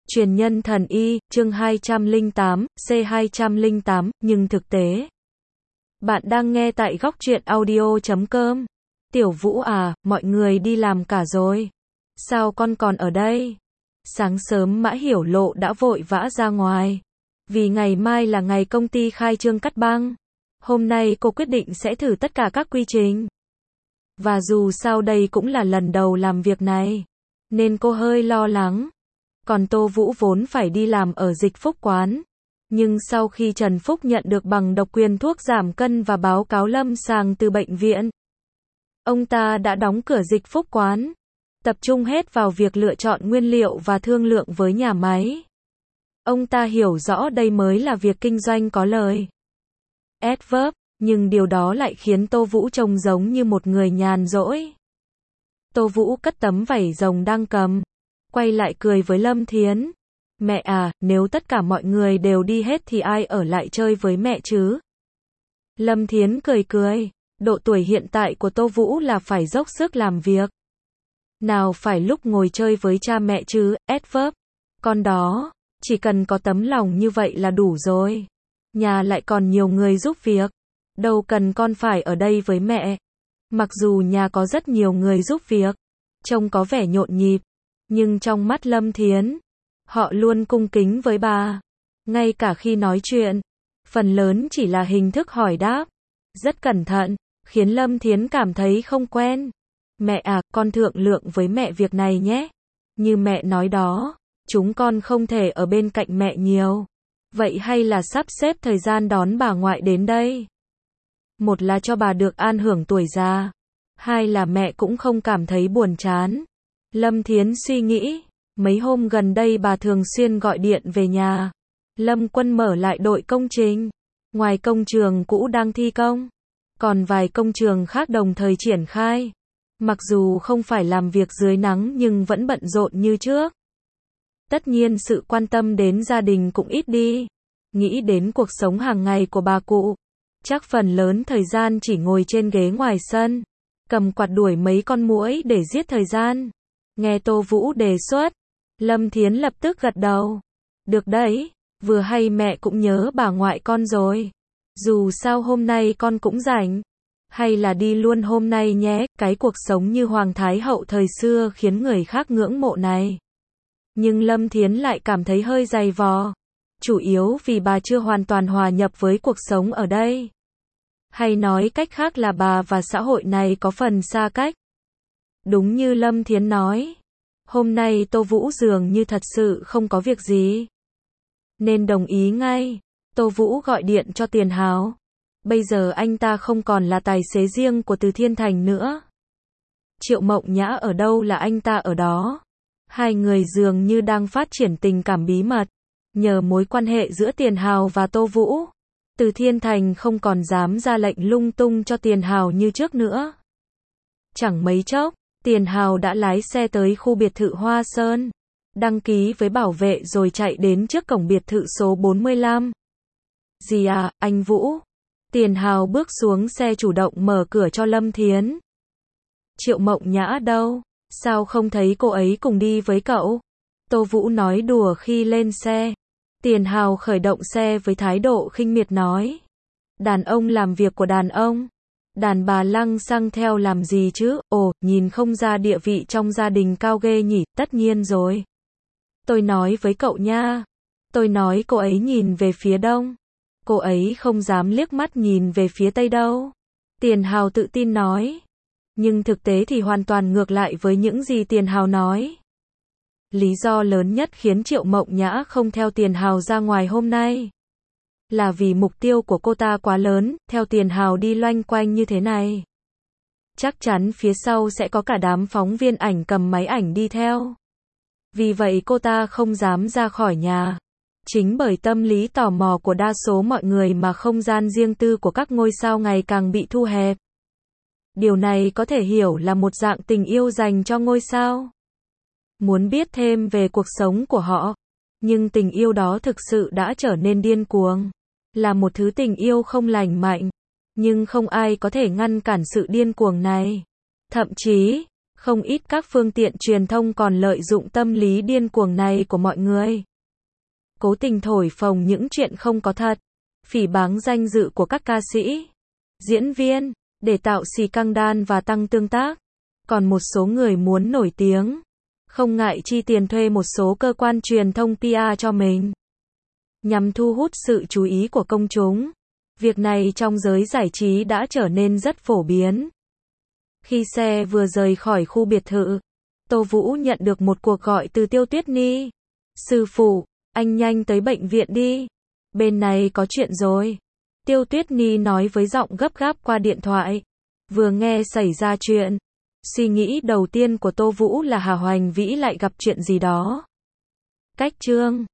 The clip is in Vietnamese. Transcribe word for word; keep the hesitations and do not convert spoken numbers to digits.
Truyền nhân thần y, chương hai trăm lẻ tám, C hai trăm lẻ tám, nhưng thực tế. Bạn đang nghe tại góc truyện audio chấm com. Tiểu Vũ à, mọi người đi làm cả rồi. Sao con còn ở đây? Sáng sớm Mã Hiểu Lộ đã vội vã ra ngoài. Vì ngày mai là ngày công ty khai trương cắt băng. Hôm nay cô quyết định sẽ thử tất cả các quy trình. Và dù sao đây cũng là lần đầu làm việc này, nên cô hơi lo lắng. Còn Tô Vũ vốn phải đi làm ở Dịch Phúc quán. Nhưng sau khi Trần Phúc nhận được bằng độc quyền thuốc giảm cân và báo cáo lâm sàng từ bệnh viện, ông ta đã đóng cửa Dịch Phúc quán, tập trung hết vào việc lựa chọn nguyên liệu và thương lượng với nhà máy. Ông ta hiểu rõ đây mới là việc kinh doanh có lời. Adverb, nhưng điều đó lại khiến Tô Vũ trông giống như một người nhàn rỗi. Tô Vũ cất tấm vảy rồng đang cầm, quay lại cười với Lâm Thiến. Mẹ à, nếu tất cả mọi người đều đi hết thì ai ở lại chơi với mẹ chứ? Lâm Thiến cười cười, độ tuổi hiện tại của Tô Vũ là phải dốc sức làm việc. Nào phải lúc ngồi chơi với cha mẹ chứ, adverb. Con đó, chỉ cần có tấm lòng như vậy là đủ rồi. Nhà lại còn nhiều người giúp việc. Đâu cần con phải ở đây với mẹ. Mặc dù nhà có rất nhiều người giúp việc, trông có vẻ nhộn nhịp, nhưng trong mắt Lâm Thiến, họ luôn cung kính với bà. Ngay cả khi nói chuyện, phần lớn chỉ là hình thức hỏi đáp, rất cẩn thận, khiến Lâm Thiến cảm thấy không quen. Mẹ à, con thương lượng với mẹ việc này nhé. Như mẹ nói đó, chúng con không thể ở bên cạnh mẹ nhiều. Vậy hay là sắp xếp thời gian đón bà ngoại đến đây? Một là cho bà được an hưởng tuổi già, hai là mẹ cũng không cảm thấy buồn chán. Lâm Thiến suy nghĩ, mấy hôm gần đây bà thường xuyên gọi điện về nhà. Lâm Quân mở lại đội công trình. Ngoài công trường cũ đang thi công, còn vài công trường khác đồng thời triển khai. Mặc dù không phải làm việc dưới nắng nhưng vẫn bận rộn như trước. Tất nhiên sự quan tâm đến gia đình cũng ít đi. Nghĩ đến cuộc sống hàng ngày của bà cụ, chắc phần lớn thời gian chỉ ngồi trên ghế ngoài sân, cầm quạt đuổi mấy con muỗi để giết thời gian. Nghe Tô Vũ đề xuất, Lâm Thiến lập tức gật đầu. Được đấy, vừa hay mẹ cũng nhớ bà ngoại con rồi. Dù sao hôm nay con cũng rảnh. Hay là đi luôn hôm nay nhé, cái cuộc sống như Hoàng Thái Hậu thời xưa khiến người khác ngưỡng mộ này. Nhưng Lâm Thiến lại cảm thấy hơi dày vò. Chủ yếu vì bà chưa hoàn toàn hòa nhập với cuộc sống ở đây. Hay nói cách khác là bà và xã hội này có phần xa cách. Đúng như Lâm Thiến nói, hôm nay Tô Vũ dường như thật sự không có việc gì, nên đồng ý ngay. Tô Vũ gọi điện cho Tiền Hào. Bây giờ anh ta không còn là tài xế riêng của Từ Thiên Thành nữa. Triệu Mộng Nhã ở đâu là anh ta ở đó. Hai người dường như đang phát triển tình cảm bí mật. Nhờ mối quan hệ giữa Tiền Hào và Tô Vũ, Từ Thiên Thành không còn dám ra lệnh lung tung cho Tiền Hào như trước nữa. Chẳng mấy chốc, Tiền Hào đã lái xe tới khu biệt thự Hoa Sơn, đăng ký với bảo vệ rồi chạy đến trước cổng biệt thự số bốn mươi lăm. Gì à, anh Vũ? Tiền Hào bước xuống xe chủ động mở cửa cho Lâm Thiến. Triệu Mộng Nhã đâu? Sao không thấy cô ấy cùng đi với cậu? Tô Vũ nói đùa khi lên xe. Tiền Hào khởi động xe với thái độ khinh miệt nói. Đàn ông làm việc của đàn ông. Đàn bà lăng xăng theo làm gì chứ? Ồ, nhìn không ra địa vị trong gia đình cao ghê nhỉ? Tất nhiên rồi. Tôi nói với cậu nha. Tôi nói cô ấy nhìn về phía đông. Cô ấy không dám liếc mắt nhìn về phía tây đâu. Tiền Hào tự tin nói. Nhưng thực tế thì hoàn toàn ngược lại với những gì Tiền Hào nói. Lý do lớn nhất khiến Triệu Mộng Nhã không theo Tiền Hào ra ngoài hôm nay là vì mục tiêu của cô ta quá lớn, theo Tiền Hào đi loanh quanh như thế này. Chắc chắn phía sau sẽ có cả đám phóng viên ảnh cầm máy ảnh đi theo. Vì vậy cô ta không dám ra khỏi nhà. Chính bởi tâm lý tò mò của đa số mọi người mà không gian riêng tư của các ngôi sao ngày càng bị thu hẹp. Điều này có thể hiểu là một dạng tình yêu dành cho ngôi sao. Muốn biết thêm về cuộc sống của họ. Nhưng tình yêu đó thực sự đã trở nên điên cuồng. Là một thứ tình yêu không lành mạnh. Nhưng không ai có thể ngăn cản sự điên cuồng này. Thậm chí, Không ít các phương tiện truyền thông còn lợi dụng tâm lý điên cuồng này của mọi người. Cố tình thổi phồng những chuyện không có thật, phỉ báng danh dự của các ca sĩ, diễn viên, để tạo scandal và tăng tương tác. Còn một số người muốn nổi tiếng, không ngại chi tiền thuê một số cơ quan truyền thông pê e cho mình, nhằm thu hút sự chú ý của công chúng. Việc này trong giới giải trí đã trở nên rất phổ biến. Khi xe vừa rời khỏi khu biệt thự, Tô Vũ nhận được một cuộc gọi từ Tiêu Tuyết Nhi. Sư phụ, anh nhanh tới bệnh viện đi. Bên này có chuyện rồi. Tiêu Tuyết Nhi nói với giọng gấp gáp qua điện thoại. Vừa nghe xảy ra chuyện, suy nghĩ đầu tiên của Tô Vũ là Hà Hoành Vĩ lại gặp chuyện gì đó. Cách chương